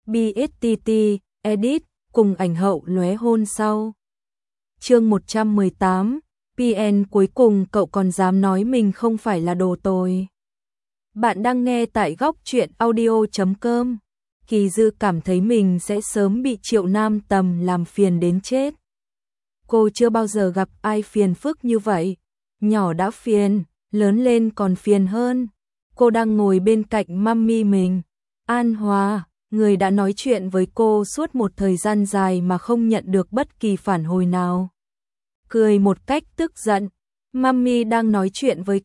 BSTT, edit, cùng ảnh hậu lóe hôn sau. Chương 118, PN cuối cùng cậu còn dám nói mình không phải là đồ tồi. Bạn đang nghe tại góc truyện audio.com. Kỳ Dư cảm thấy mình sẽ sớm bị Triệu Nam Tầm làm phiền đến chết. Cô chưa bao giờ gặp ai phiền phức như vậy. Nhỏ đã phiền, lớn lên còn phiền hơn. Cô đang ngồi bên cạnh mummy mình, An Hòa, người đã nói chuyện với cô suốt một thời gian dài mà không nhận được bất kỳ phản hồi nào. Cười một cách tức giận, mummy đang nói chuyện với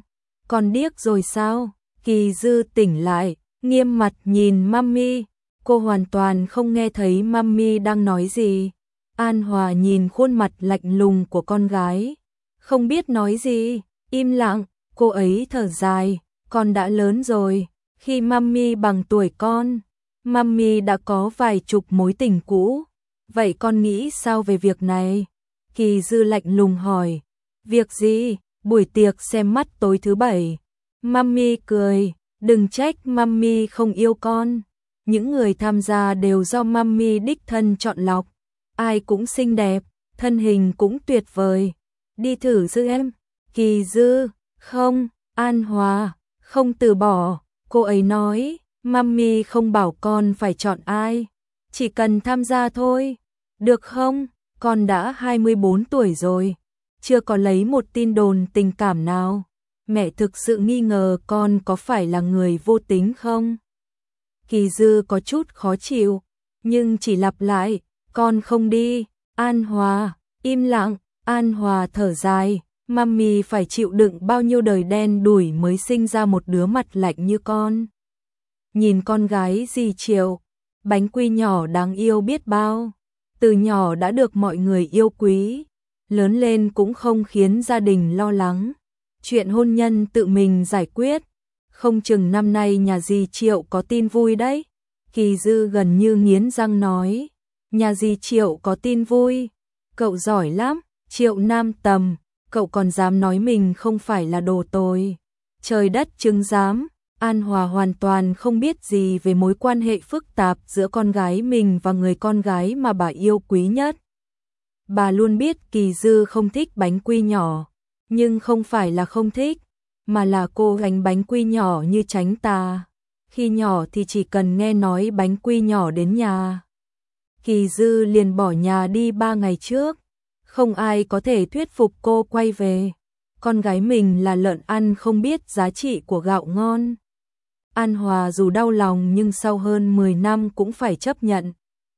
con điếc rồi sao? Kỳ Dư tỉnh lại, nghiêm mặt nhìn mummy, cô hoàn toàn không nghe thấy mummy đang nói gì. An Hòa nhìn khuôn mặt lạnh lùng của con gái, không biết nói gì, im lặng, cô ấy thở dài, con đã lớn rồi, khi mummy bằng tuổi con, mummy đã có vài chục mối tình cũ, vậy con nghĩ sao về việc này? Kỳ Dư lạnh lùng hỏi, việc gì? Buổi tiệc xem mắt tối thứ bảy. Mummy cười, đừng trách mummy không yêu con, những người tham gia đều do mummy đích thân chọn lọc, ai cũng xinh đẹp, thân hình cũng tuyệt vời, đi thử chứ em. Kỳ Dư, không, An Hòa, không từ bỏ, cô ấy nói, mummy không bảo con phải chọn ai, chỉ cần tham gia thôi, được không? Con đã 24 tuổi rồi, chưa có lấy một tin đồn tình cảm nào, mẹ thực sự nghi ngờ con có phải là người vô tính không? Kỳ Dư có chút khó chịu, nhưng chỉ lặp lại, con không đi. An Hòa, im lặng, An Hòa thở dài, mummy phải chịu đựng bao nhiêu đời đen đủi mới sinh ra một đứa mặt lạnh như con. Nhìn con gái dì Triệu, bánh quy nhỏ đáng yêu biết bao, từ nhỏ đã được mọi người yêu quý, lớn lên cũng không khiến gia đình lo lắng. Chuyện hôn nhân tự mình giải quyết, không chừng năm nay nhà dì Triệu có tin vui đấy. Kỳ Dư gần như nghiến răng nói, nhà dì Triệu có tin vui, cậu giỏi lắm, Triệu Nam Tầm, cậu còn dám nói mình không phải là đồ tồi. Trời đất chứng giám, An Hòa hoàn toàn không biết gì về mối quan hệ phức tạp giữa con gái mình và người con gái mà bà yêu quý nhất. Bà luôn biết Kỳ Dư không thích bánh quy nhỏ, nhưng không phải là không thích, mà là cô gánh bánh quy nhỏ như tránh tà. Khi nhỏ thì chỉ cần nghe nói bánh quy nhỏ đến nhà, Kỳ Dư liền bỏ nhà đi 3 ngày trước, không ai có thể thuyết phục cô quay về. Con gái mình là lợn ăn không biết giá trị của gạo ngon. An Hòa dù đau lòng nhưng sau hơn 10 năm cũng phải chấp nhận.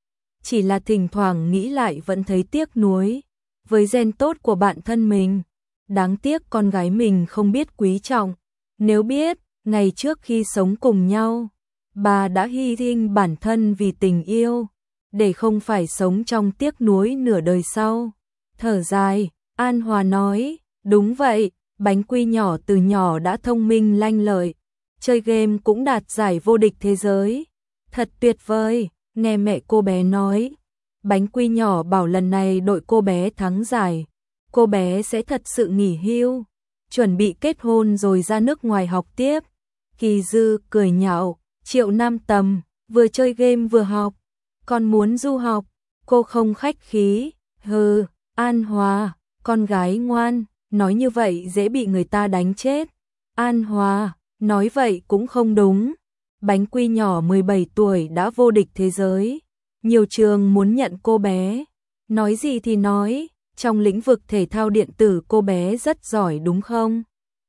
Chỉ là thỉnh thoảng nghĩ lại vẫn thấy tiếc nuối với gen tốt của bạn thân mình. Đáng tiếc con gái mình không biết quý trọng. Nếu biết, ngày trước khi sống cùng nhau, bà đã hy sinh bản thân vì tình yêu, để không phải sống trong tiếc nuối nửa đời sau. Thở dài, An Hòa nói, đúng vậy, bánh quy nhỏ từ nhỏ đã thông minh lanh lợi, chơi game cũng đạt giải vô địch thế giới. Thật tuyệt vời, nghe mẹ cô bé nói, bánh quy nhỏ bảo lần này đội cô bé thắng giải, cô bé sẽ thật sự nghỉ hưu, chuẩn bị kết hôn rồi ra nước ngoài học tiếp. Kỳ Dư cười nhạo, Triệu Nam Tầm, vừa chơi game vừa học, con muốn du học, cô không khách khí, hừ, An Hòa, con gái ngoan, nói như vậy dễ bị người ta đánh chết. An Hòa, nói vậy cũng không đúng, bánh quy nhỏ 17 tuổi đã vô địch thế giới, nhiều trường muốn nhận cô bé, nói gì thì nói, trong lĩnh vực thể thao điện tử cô bé rất giỏi đúng không?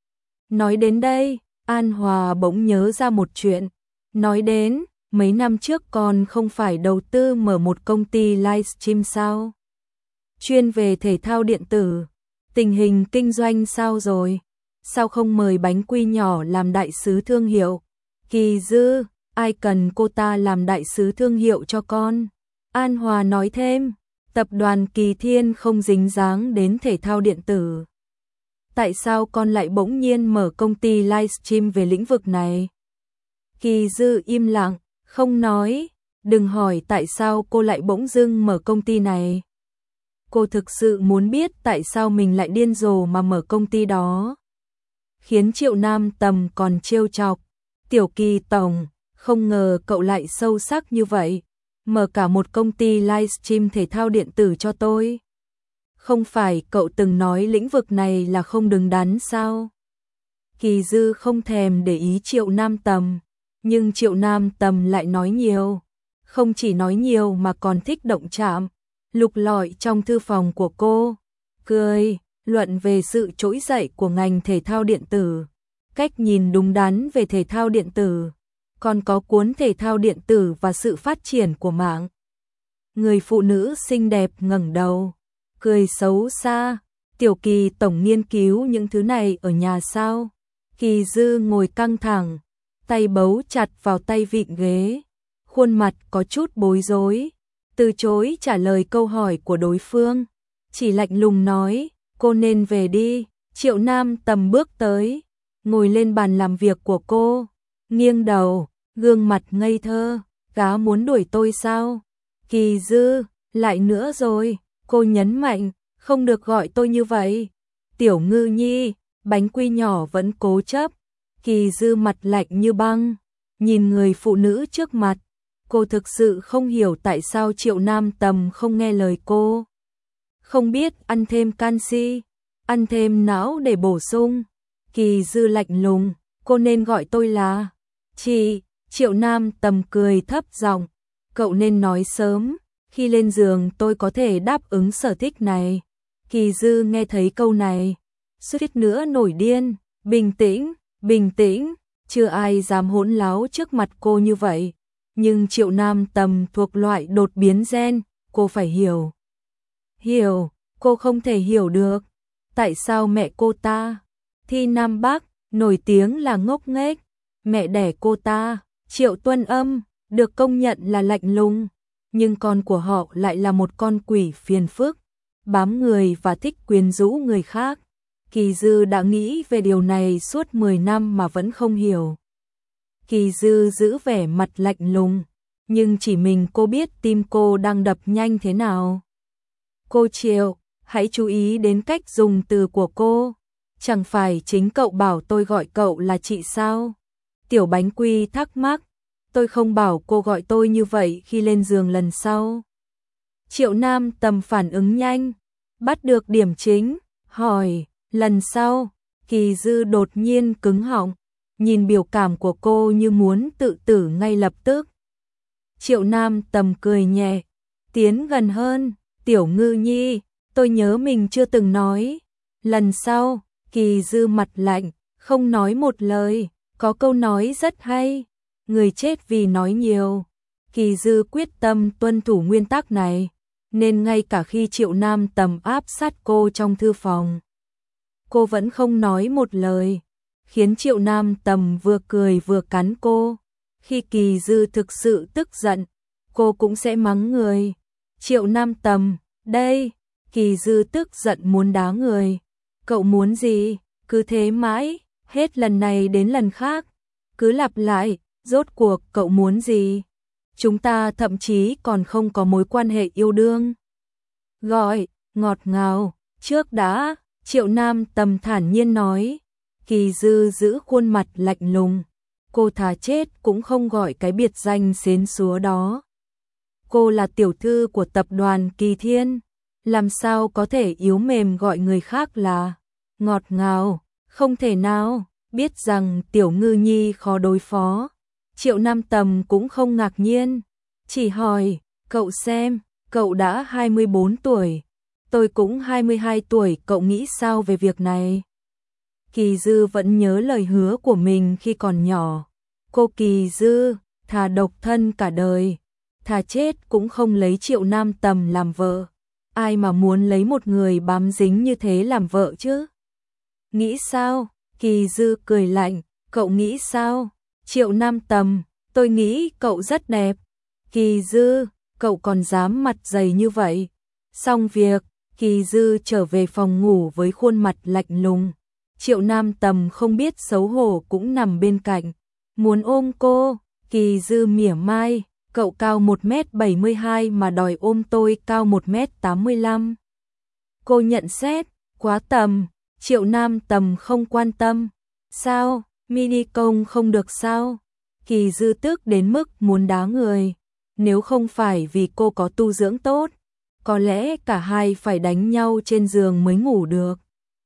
Nói đến đây, An Hòa bỗng nhớ ra một chuyện, nói đến, mấy năm trước con không phải đầu tư mở một công ty livestream sao? Chuyên về thể thao điện tử, tình hình kinh doanh sao rồi? Sao không mời bánh quy nhỏ làm đại sứ thương hiệu? Kỳ Dư, ai cần cô ta làm đại sứ thương hiệu cho con? An Hòa nói thêm, tập đoàn Kỳ Thiên không dính dáng đến thể thao điện tử. Tại sao con lại bỗng nhiên mở công ty livestream về lĩnh vực này? Kỳ Dư im lặng, không nói, đừng hỏi tại sao cô lại bỗng dưng mở công ty này. Cô thực sự muốn biết tại sao mình lại điên rồ mà mở công ty đó. Khiến Triệu Nam Tầm còn trêu chọc, Tiểu Kỳ tổng, Không ngờ cậu lại sâu sắc như vậy, mở cả một công ty livestream thể thao điện tử cho tôi. Không phải cậu từng nói lĩnh vực này là không đứng đắn sao? Kỳ Dư không thèm để ý Triệu Nam Tầm, nhưng Triệu Nam Tầm lại nói nhiều. Không chỉ nói nhiều mà còn thích động chạm, lục lọi trong thư phòng của cô, cười, luận về sự trỗi dậy của ngành thể thao điện tử, cách nhìn đúng đắn về thể thao điện tử, còn có cuốn Thể thao điện tử và sự phát triển của mạng. Người phụ nữ xinh đẹp ngẩng đầu, cười xấu xa. Tiểu Kỳ tổng nghiên cứu những thứ này ở nhà sao? Kỳ Dư ngồi căng thẳng, tay bấu chặt vào tay vịn ghế, khuôn mặt có chút bối rối, từ chối trả lời câu hỏi của đối phương, chỉ lạnh lùng nói, cô nên về đi. Triệu Nam Tầm bước tới, ngồi lên bàn làm việc của cô, nghiêng đầu, gương mặt ngây thơ, gã muốn đuổi tôi sao? Kỳ Dư, lại nữa rồi, cô nhấn mạnh, không được gọi tôi như vậy. Tiểu Ngư Nhi, bánh quy nhỏ vẫn cố chấp. Kỳ Dư mặt lạnh như băng, nhìn người phụ nữ trước mặt. Cô thực sự không hiểu tại sao Triệu Nam Tầm không nghe lời cô. Không biết ăn thêm canxi, ăn thêm não để bổ sung. Kỳ Dư lạnh lùng, cô nên gọi tôi là chị. Triệu Nam Tầm cười thấp giọng, cậu nên nói sớm, khi lên giường tôi có thể đáp ứng sở thích này. Kỳ Dư nghe thấy câu này, suýt nữa nổi điên, bình tĩnh, bình tĩnh, chưa ai dám hỗn láo trước mặt cô như vậy. Nhưng Triệu Nam Tầm thuộc loại đột biến gen, cô phải hiểu. Hiểu, cô không thể hiểu được. Tại sao mẹ cô ta, Thi Nam Bắc, nổi tiếng là ngốc nghếch, mẹ đẻ cô ta, Triệu Tuân Âm, được công nhận là lạnh lùng, nhưng con của họ lại là một con quỷ phiền phức, bám người và thích quyến rũ người khác. Kỳ Dư đã nghĩ về điều này suốt 10 năm mà vẫn không hiểu. Kỳ Dư giữ vẻ mặt lạnh lùng, nhưng chỉ mình cô biết tim cô đang đập nhanh thế nào. Cô Triệu, hãy chú ý đến cách dùng từ của cô. Chẳng phải chính cậu bảo tôi gọi cậu là chị sao? Tiểu Bánh Quy thắc mắc, tôi không bảo cô gọi tôi như vậy khi lên giường lần sau. Triệu Nam Tầm phản ứng nhanh, bắt được điểm chính, hỏi, lần sau. Kỳ Dư đột nhiên cứng họng, nhìn biểu cảm của cô như muốn tự tử ngay lập tức. Triệu Nam Tầm cười nhẹ, tiến gần hơn, Tiểu Ngư Nhi, tôi nhớ mình chưa từng nói. Lần sau. Kỳ Dư mặt lạnh, không nói một lời, có câu nói rất hay, người chết vì nói nhiều. Kỳ Dư quyết tâm tuân thủ nguyên tắc này, nên ngay cả khi Triệu Nam Tầm áp sát cô trong thư phòng, cô vẫn không nói một lời, khiến Triệu Nam Tầm vừa cười vừa cắn cô. Khi Kỳ Dư thực sự tức giận, cô cũng sẽ mắng người. Triệu Nam Tầm, đây. Kỳ Dư tức giận muốn đá người. Cậu muốn gì? Cứ thế mãi, hết lần này đến lần khác, cứ lặp lại, rốt cuộc cậu muốn gì? Chúng ta thậm chí còn không có mối quan hệ yêu đương. Gọi, ngọt ngào, trước đã, Triệu Nam Tầm thản nhiên nói. Kỳ Dư giữ khuôn mặt lạnh lùng, cô thà chết cũng không gọi cái biệt danh xến xúa đó. Cô là tiểu thư của tập đoàn Kỳ Thiên, làm sao có thể yếu mềm gọi người khác là ngọt ngào, không thể nào. Biết rằng Tiểu Ngư Nhi khó đối phó, Triệu Nam Tầm cũng không ngạc nhiên, chỉ hỏi, cậu xem, cậu đã 24 tuổi, tôi cũng 22 tuổi, cậu nghĩ sao về việc này? Kỳ Dư vẫn nhớ lời hứa của mình khi còn nhỏ. Cô Kỳ Dư, thà độc thân cả đời, thà chết cũng không lấy Triệu Nam Tầm làm vợ. Ai mà muốn lấy một người bám dính như thế làm vợ chứ? Nghĩ sao? Kỳ Dư cười lạnh, cậu nghĩ sao? Triệu Nam Tầm, tôi nghĩ cậu rất đẹp. Kỳ Dư, cậu còn dám mặt dày như vậy? Xong việc, Kỳ Dư trở về phòng ngủ với khuôn mặt lạnh lùng. Triệu Nam Tầm không biết xấu hổ cũng nằm bên cạnh, muốn ôm cô. Kỳ Dư mỉa mai, cậu cao 1m72 mà đòi ôm tôi cao 1m85. Cô nhận xét, quá tầm. Triệu Nam Tầm không quan tâm. Sao, mini công không được sao? Kỳ Dư tức đến mức muốn đá người. Nếu không phải vì cô có tu dưỡng tốt, có lẽ cả hai phải đánh nhau trên giường mới ngủ được.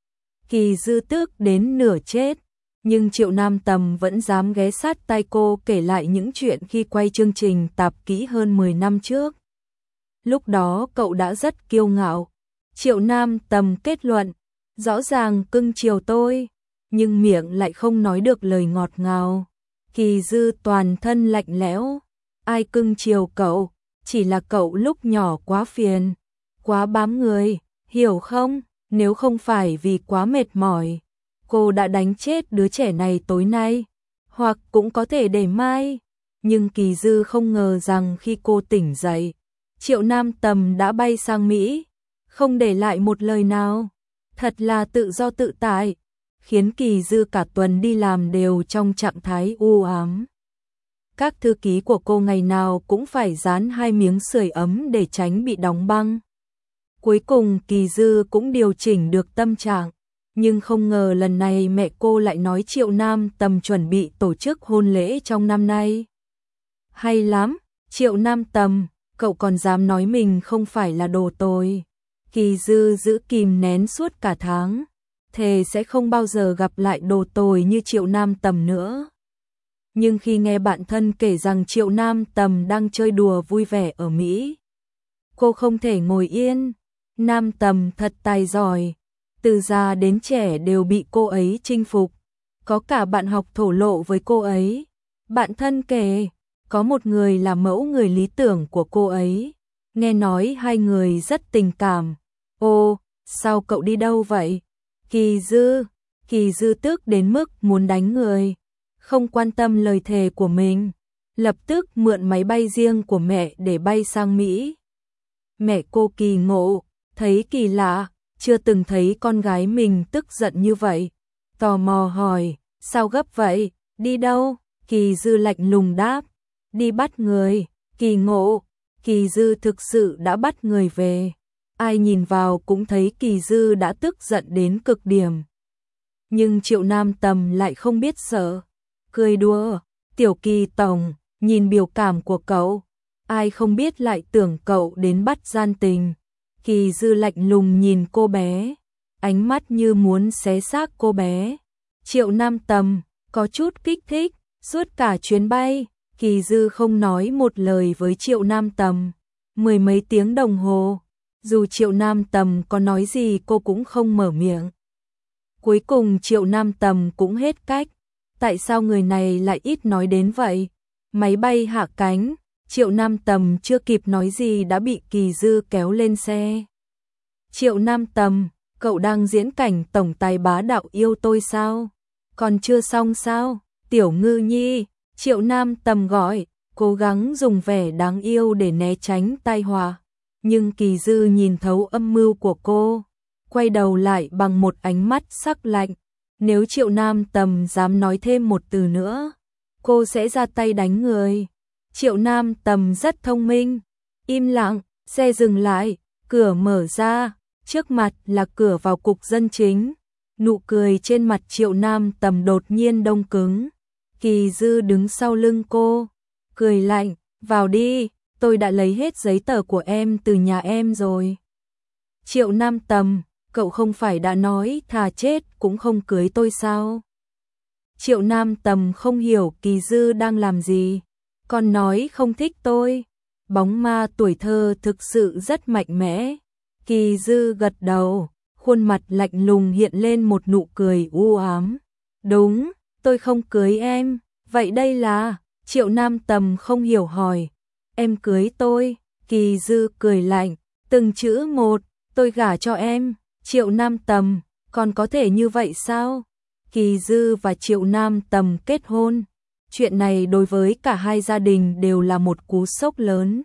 Kỳ Dư tức đến nửa chết, nhưng Triệu Nam Tầm vẫn dám ghé sát tai cô kể lại những chuyện khi quay chương trình tạp kỹ hơn 10 năm trước. Lúc đó cậu đã rất kiêu ngạo. Triệu Nam Tầm kết luận, rõ ràng cưng chiều tôi, nhưng miệng lại không nói được lời ngọt ngào. Kỳ Dư toàn thân lạnh lẽo, ai cưng chiều cậu, chỉ là cậu lúc nhỏ quá phiền, quá bám người, hiểu không? Nếu không phải vì quá mệt mỏi, cô đã đánh chết đứa trẻ này tối nay, hoặc cũng có thể để mai. Nhưng Kỳ Dư không ngờ rằng khi cô tỉnh dậy, Triệu Nam Tầm đã bay sang Mỹ, không để lại một lời nào. Thật là tự do tự tại, khiến Kỳ Dư cả tuần đi làm đều trong trạng thái u ám. Các thư ký của cô ngày nào cũng phải dán 2 miếng sưởi ấm để tránh bị đóng băng. Cuối cùng Kỳ Dư cũng điều chỉnh được tâm trạng, nhưng không ngờ lần này mẹ cô lại nói Triệu Nam Tầm chuẩn bị tổ chức hôn lễ trong năm nay. Hay lắm, Triệu Nam Tầm, cậu còn dám nói mình không phải là đồ tồi. Kỳ Dư giữ kìm nén suốt cả tháng, thề sẽ không bao giờ gặp lại đồ tồi như Triệu Nam Tầm nữa. Nhưng khi nghe bạn thân kể rằng Triệu Nam Tầm đang chơi đùa vui vẻ ở Mỹ, cô không thể ngồi yên. Nam Tầm thật tài giỏi, từ già đến trẻ đều bị cô ấy chinh phục. Có cả bạn học thổ lộ với cô ấy. Bạn thân kể, có một người là mẫu người lý tưởng của cô ấy. Nghe nói hai người rất tình cảm. Ô, sao cậu đi đâu vậy? Kỳ Dư tức đến mức muốn đánh người. Không quan tâm lời thề của mình, lập tức mượn máy bay riêng của mẹ để bay sang Mỹ. Mẹ cô kỳ ngộ, thấy kỳ lạ, chưa từng thấy con gái mình tức giận như vậy. Tò mò hỏi, sao gấp vậy, đi đâu? Kỳ Dư lạnh lùng đáp, đi bắt người. Kỳ ngộ, Kỳ Dư thực sự đã bắt người về. Ai nhìn vào cũng thấy Kỳ Dư đã tức giận đến cực điểm. Nhưng Triệu Nam Tầm lại không biết sợ, cười đùa, Tiểu Kỳ tổng, nhìn biểu cảm của cậu, ai không biết lại tưởng cậu đến bắt gian tình. Kỳ Dư lạnh lùng nhìn cô bé, ánh mắt như muốn xé xác cô bé. Triệu Nam Tầm có chút kích thích, suốt cả chuyến bay, Kỳ Dư không nói một lời với Triệu Nam Tầm. 10 mấy tiếng đồng hồ, dù Triệu Nam Tầm có nói gì cô cũng không mở miệng. Cuối cùng Triệu Nam Tầm cũng hết cách. Tại sao người này lại ít nói đến vậy? Máy bay hạ cánh, Triệu Nam Tầm chưa kịp nói gì đã bị Kỳ Dư kéo lên xe. Triệu Nam Tầm, cậu đang diễn cảnh tổng tài bá đạo yêu tôi sao? Còn chưa xong sao? Tiểu Ngư Nhi, Triệu Nam Tầm gọi, cố gắng dùng vẻ đáng yêu để né tránh tai họa. Nhưng Kỳ Dư nhìn thấu âm mưu của cô, quay đầu lại bằng một ánh mắt sắc lạnh. Nếu Triệu Nam Tầm dám nói thêm một từ nữa, cô sẽ ra tay đánh người. Triệu Nam Tầm rất thông minh. Im lặng, xe dừng lại, cửa mở ra, trước mặt là cửa vào cục dân chính. Nụ cười trên mặt Triệu Nam Tầm đột nhiên đông cứng. Kỳ Dư đứng sau lưng cô, cười lạnh, vào đi, tôi đã lấy hết giấy tờ của em từ nhà em rồi. Triệu Nam Tầm, cậu không phải đã nói thà chết cũng không cưới tôi sao? Triệu Nam Tầm không hiểu Kỳ Dư đang làm gì, còn nói không thích tôi. Bóng ma tuổi thơ thực sự rất mạnh mẽ. Kỳ Dư gật đầu, khuôn mặt lạnh lùng hiện lên một nụ cười u ám. Đúng, tôi không cưới em, vậy đây là... Triệu Nam Tầm không hiểu hỏi, em cưới tôi. Kỳ Dư cười lạnh, từng chữ một, tôi gả cho em. Triệu Nam Tầm, còn có thể như vậy sao? Kỳ Dư và Triệu Nam Tầm kết hôn. Chuyện này đối với cả hai gia đình đều là một cú sốc lớn.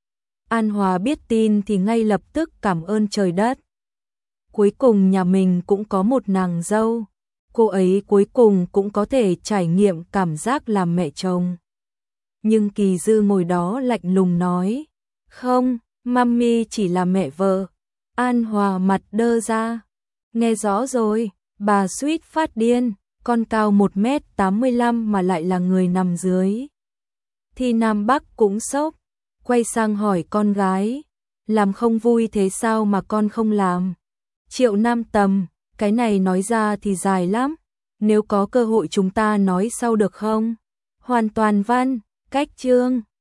An Hòa biết tin thì ngay lập tức cảm ơn trời đất. Cuối cùng nhà mình cũng có một nàng dâu. Cô ấy cuối cùng cũng có thể trải nghiệm cảm giác làm mẹ chồng. Nhưng Kỳ Dư ngồi đó lạnh lùng nói, không, mami chỉ là mẹ vợ. An Hòa mặt đơ ra, nghe rõ rồi, bà suýt phát điên. con cao 1m85 mà lại là người nằm dưới. Thì Nam Bắc cũng sốc, quay sang hỏi con gái, làm không vui thế sao mà con không làm? Triệu Nam Tầm, cái này nói ra thì dài lắm, nếu có cơ hội chúng ta nói sau được không? Hoàn toàn văn, cách chương.